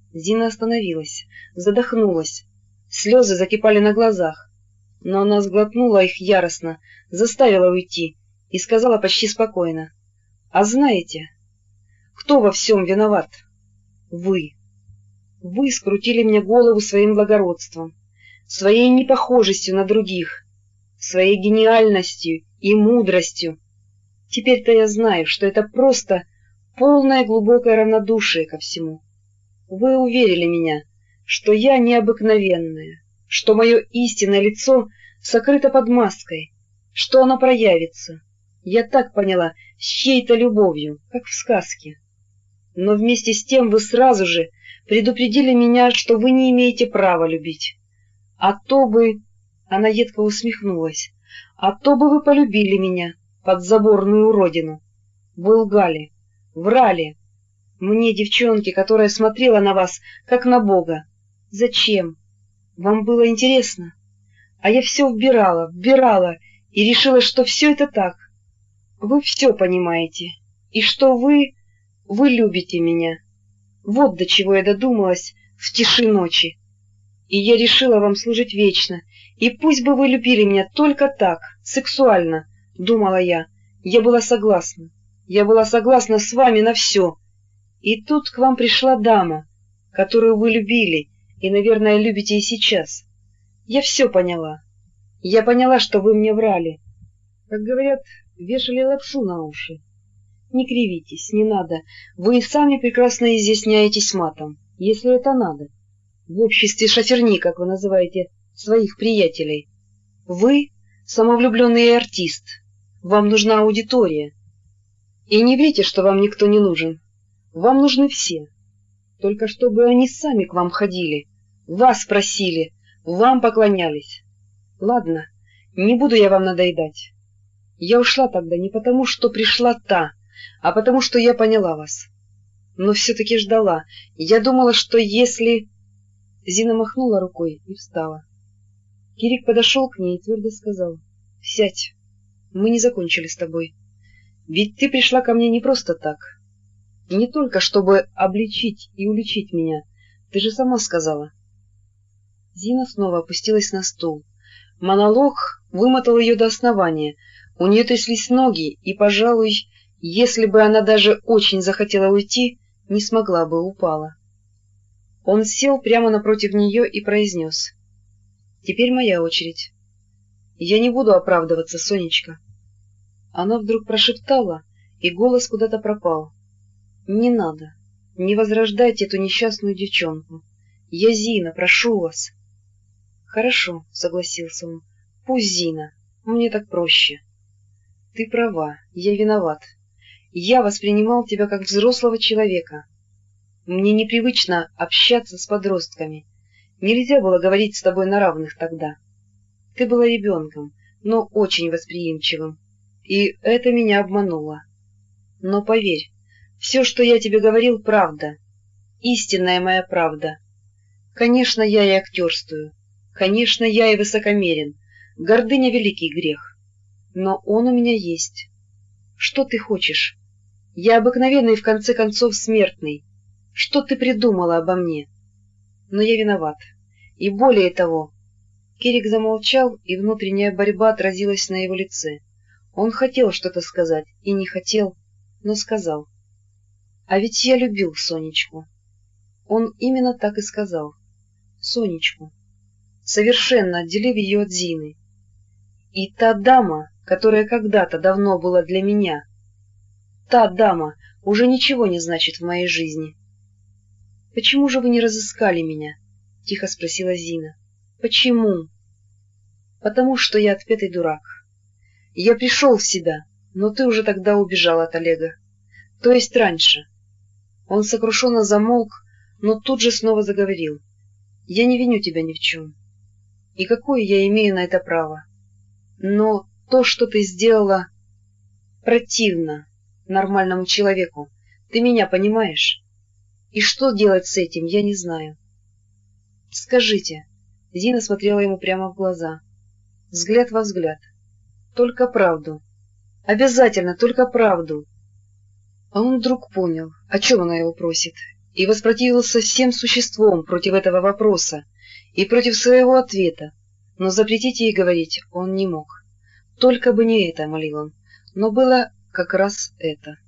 Зина остановилась, задохнулась. Слезы закипали на глазах, но она сглотнула их яростно, заставила уйти и сказала почти спокойно: «А знаете, кто во всем виноват? Вы. Вы скрутили мне голову своим благородством, своей непохожестью на других, своей гениальностью и мудростью. Теперь-то я знаю, что это просто полное глубокое равнодушие ко всему. Вы уверили меня, что я необыкновенная, что мое истинное лицо сокрыто под маской, что оно проявится. Я так поняла, с чьей-то любовью, как в сказке. Но вместе с тем вы сразу же предупредили меня, что вы не имеете права любить. А то бы...» Она едко усмехнулась. «А то бы вы полюбили меня, подзаборную уродину. Вы лгали, врали. Мне, девчонке, которая смотрела на вас, как на Бога. Зачем? Вам было интересно? А я все вбирала и решила, что все это так. Вы все понимаете, и что вы любите меня. Вот до чего я додумалась в тиши ночи. И я решила вам служить вечно, и пусть бы вы любили меня только так, сексуально, думала я. Я была согласна с вами на все. И тут к вам пришла дама, которую вы любили и, наверное, любите и сейчас. Я все поняла. Я поняла, что вы мне врали. Как говорят, вешали лапшу на уши. Не кривитесь, не надо. Вы и сами прекрасно изъясняетесь матом, если это надо. В обществе шоферни, как вы называете своих приятелей. Вы самовлюбленный артист. Вам нужна аудитория. И не врите, что вам никто не нужен. Вам нужны все. Только чтобы они сами к вам ходили, вас просили, вам поклонялись. Ладно, не буду я вам надоедать. Я ушла тогда не потому, что пришла та, а потому, что я поняла вас. Но все-таки ждала. Я думала, что если... Зина махнула рукой и встала. Кирик подошел к ней и твердо сказал: «Сядь, мы не закончили с тобой. Ведь ты пришла ко мне не просто так. Не только чтобы обличить и уличить меня. Ты же сама сказала». Зина снова опустилась на стул. Монолог вымотал ее до основания. У нее тряслись ноги, и, пожалуй, если бы она даже очень захотела уйти, не смогла бы, упала. Он сел прямо напротив нее и произнес: «Теперь моя очередь. Я не буду оправдываться, Сонечка». Она вдруг прошептала, и голос куда-то пропал: «Не надо, не возрождайте эту несчастную девчонку. Я Зина, прошу вас». «Хорошо», — согласился он, — «пусть Зина, мне так проще». «Ты права, я виноват. Я воспринимал тебя как взрослого человека. Мне непривычно общаться с подростками. Нельзя было говорить с тобой на равных тогда. Ты была ребенком, но очень восприимчивым, и это меня обмануло. Но поверь, все, что я тебе говорил, правда, истинная моя правда. Конечно, я и актерствую, конечно, я и высокомерен, гордыня — великий грех, но он у меня есть. Что ты хочешь? Я обыкновенный, в конце концов, смертный. Что ты придумала обо мне? Но я виноват. И более того...» Кирик замолчал, и внутренняя борьба отразилась на его лице. Он хотел что-то сказать и не хотел, но сказал: «А ведь я любил Сонечку». Он именно так и сказал. Сонечку, совершенно отделив ее от Зины. И та дама, которая когда-то давно была для меня, та дама уже ничего не значит в моей жизни. «Почему же вы не разыскали меня?» — тихо спросила Зина. «Почему?» «Потому что я отпетый дурак. Я пришел в себя, но ты уже тогда убежал от Олега. То есть раньше». Он сокрушенно замолк, но тут же снова заговорил. «Я не виню тебя ни в чем. И какое я имею на это право? Но то, что ты сделала, противно нормальному человеку. Ты меня понимаешь? И что делать с этим, я не знаю». «Скажите». Зина смотрела ему прямо в глаза. Взгляд во взгляд. «Только правду. Обязательно только правду». А он вдруг понял, о чем она его просит, и воспротивился всем существом против этого вопроса и против своего ответа, но запретить ей говорить он не мог. Только бы не это, молил он, но было как раз это.